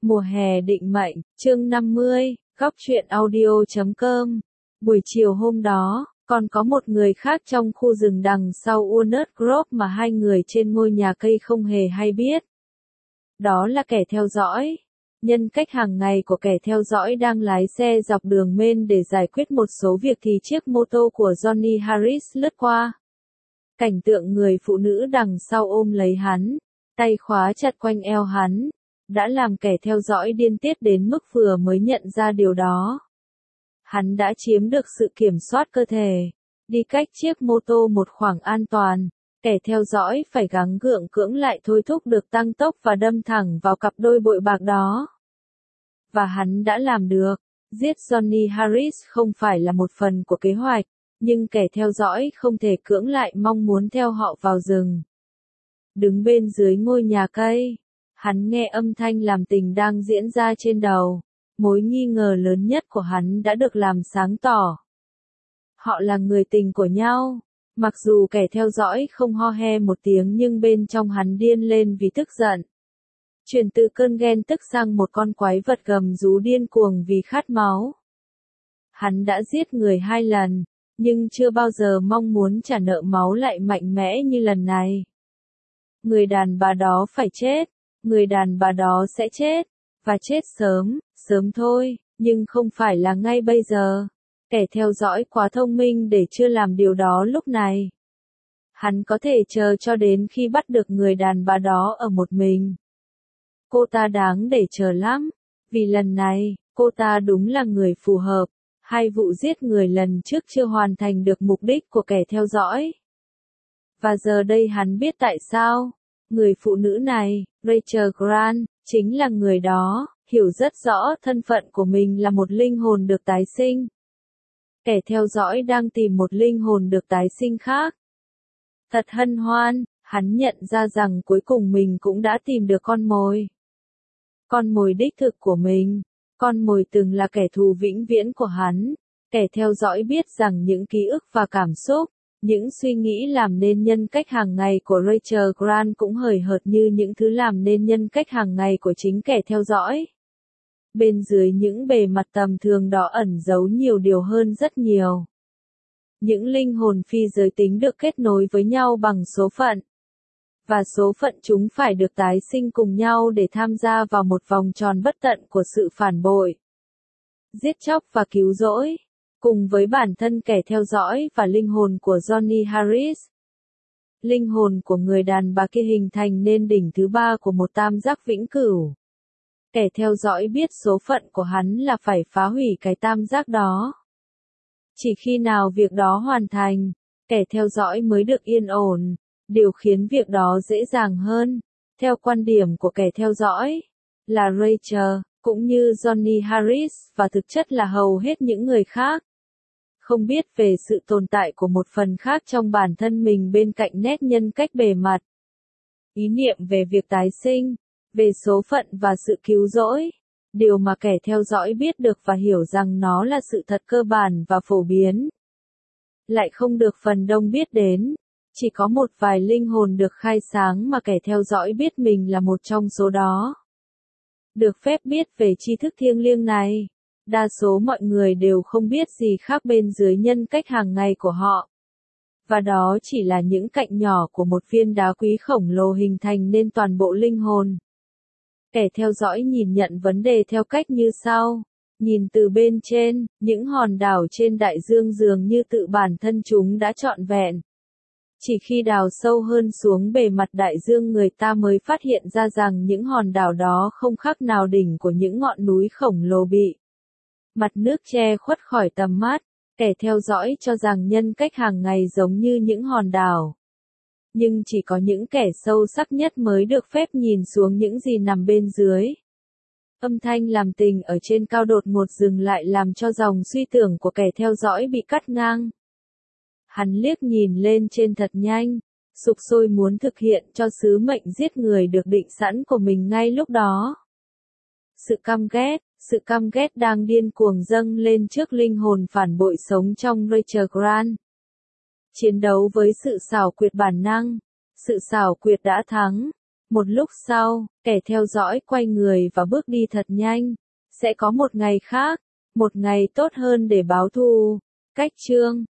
Mùa hè định mệnh, chương 50, góc truyện audio.com. Buổi chiều hôm đó, còn có một người khác trong khu rừng đằng sau Walnut Grove mà hai người trên ngôi nhà cây không hề hay biết. Đó là kẻ theo dõi. Nhân cách hàng ngày của kẻ theo dõi đang lái xe dọc đường Main để giải quyết một số việc thì chiếc mô tô của Johnny Harris lướt qua. Cảnh tượng người phụ nữ đằng sau ôm lấy hắn, tay khóa chặt quanh eo hắn, đã làm kẻ theo dõi điên tiết đến mức vừa mới nhận ra điều đó. Hắn đã chiếm được sự kiểm soát cơ thể, đi cách chiếc mô tô một khoảng an toàn, kẻ theo dõi phải gắng gượng cưỡng lại thôi thúc được tăng tốc và đâm thẳng vào cặp đôi bội bạc đó. Và hắn đã làm được. Giết Johnny Harris không phải là một phần của kế hoạch, nhưng kẻ theo dõi không thể cưỡng lại mong muốn theo họ vào rừng. Đứng bên dưới ngôi nhà cây, hắn nghe âm thanh làm tình đang diễn ra trên đầu. Mối nghi ngờ lớn nhất của hắn đã được làm sáng tỏ. Họ là người tình của nhau. Mặc dù kẻ theo dõi không ho he một tiếng nhưng bên trong hắn điên lên vì tức giận. Chuyển từ cơn ghen tức sang một con quái vật gầm rú điên cuồng vì khát máu. Hắn đã giết người 2 lần, nhưng chưa bao giờ mong muốn trả nợ máu lại mạnh mẽ như lần này. Người đàn bà đó phải chết, người đàn bà đó sẽ chết, và chết sớm, sớm thôi, nhưng không phải là ngay bây giờ. Kẻ theo dõi quá thông minh để chưa làm điều đó lúc này. Hắn có thể chờ cho đến khi bắt được người đàn bà đó ở một mình. Cô ta đáng để chờ lắm, vì lần này, cô ta đúng là người phù hợp. 2 vụ giết người lần trước chưa hoàn thành được mục đích của kẻ theo dõi. Và giờ đây hắn biết tại sao. Người phụ nữ này, Rachel Grant, chính là người đó, hiểu rất rõ thân phận của mình là một linh hồn được tái sinh. Kẻ theo dõi đang tìm một linh hồn được tái sinh khác. Thật hân hoan, hắn nhận ra rằng cuối cùng mình cũng đã tìm được con mồi. Con mồi đích thực của mình. Con mồi từng là kẻ thù vĩnh viễn của hắn. Kẻ theo dõi biết rằng những ký ức và cảm xúc, những suy nghĩ làm nên nhân cách hàng ngày của Rachel Grant cũng hời hợt như những thứ làm nên nhân cách hàng ngày của chính kẻ theo dõi. Bên dưới những bề mặt tầm thường đó ẩn giấu nhiều điều hơn rất nhiều. Những linh hồn phi giới tính được kết nối với nhau bằng số phận. Và số phận chúng phải được tái sinh cùng nhau để tham gia vào một vòng tròn bất tận của sự phản bội, giết chóc và cứu rỗi, cùng với bản thân kẻ theo dõi và linh hồn của Johnny Harris. Linh hồn của người đàn bà kia hình thành nên đỉnh thứ 3 của một tam giác vĩnh cửu. Kẻ theo dõi biết số phận của hắn là phải phá hủy cái tam giác đó. Chỉ khi nào việc đó hoàn thành, kẻ theo dõi mới được yên ổn. Điều khiến việc đó dễ dàng hơn, theo quan điểm của kẻ theo dõi, là Rachel, cũng như Johnny Harris và thực chất là hầu hết những người khác. Không biết về sự tồn tại của một phần khác trong bản thân mình bên cạnh nét nhân cách bề mặt. Ý niệm về việc tái sinh, về số phận và sự cứu rỗi. Điều mà kẻ theo dõi biết được và hiểu rằng nó là sự thật cơ bản và phổ biến. Lại không được phần đông biết đến. Chỉ có một vài linh hồn được khai sáng mà kẻ theo dõi biết mình là một trong số đó. Được phép biết về tri thức thiêng liêng này, đa số mọi người đều không biết gì khác bên dưới nhân cách hàng ngày của họ. Và đó chỉ là những cạnh nhỏ của một viên đá quý khổng lồ hình thành nên toàn bộ linh hồn. Kẻ theo dõi nhìn nhận vấn đề theo cách như sau. Nhìn từ bên trên, những hòn đảo trên đại dương dường như tự bản thân chúng đã trọn vẹn. Chỉ khi đào sâu hơn xuống bề mặt đại dương người ta mới phát hiện ra rằng những hòn đảo đó không khác nào đỉnh của những ngọn núi khổng lồ bị mặt nước che khuất khỏi tầm mắt. Kẻ theo dõi cho rằng nhân cách hàng ngày giống như những hòn đảo. Nhưng chỉ có những kẻ sâu sắc nhất mới được phép nhìn xuống những gì nằm bên dưới. Âm thanh làm tình ở trên cao đột ngột dừng lại làm cho dòng suy tưởng của kẻ theo dõi bị cắt ngang. Hắn liếc nhìn lên trên thật nhanh, sục sôi muốn thực hiện cho sứ mệnh giết người được định sẵn của mình ngay lúc đó. Sự căm ghét đang điên cuồng dâng lên trước linh hồn phản bội sống trong Rachel Grant. Chiến đấu với sự xảo quyệt bản năng, sự xảo quyệt đã thắng. Một lúc sau, kẻ theo dõi quay người và bước đi thật nhanh. Sẽ có một ngày khác, một ngày tốt hơn để báo thù. Cách chương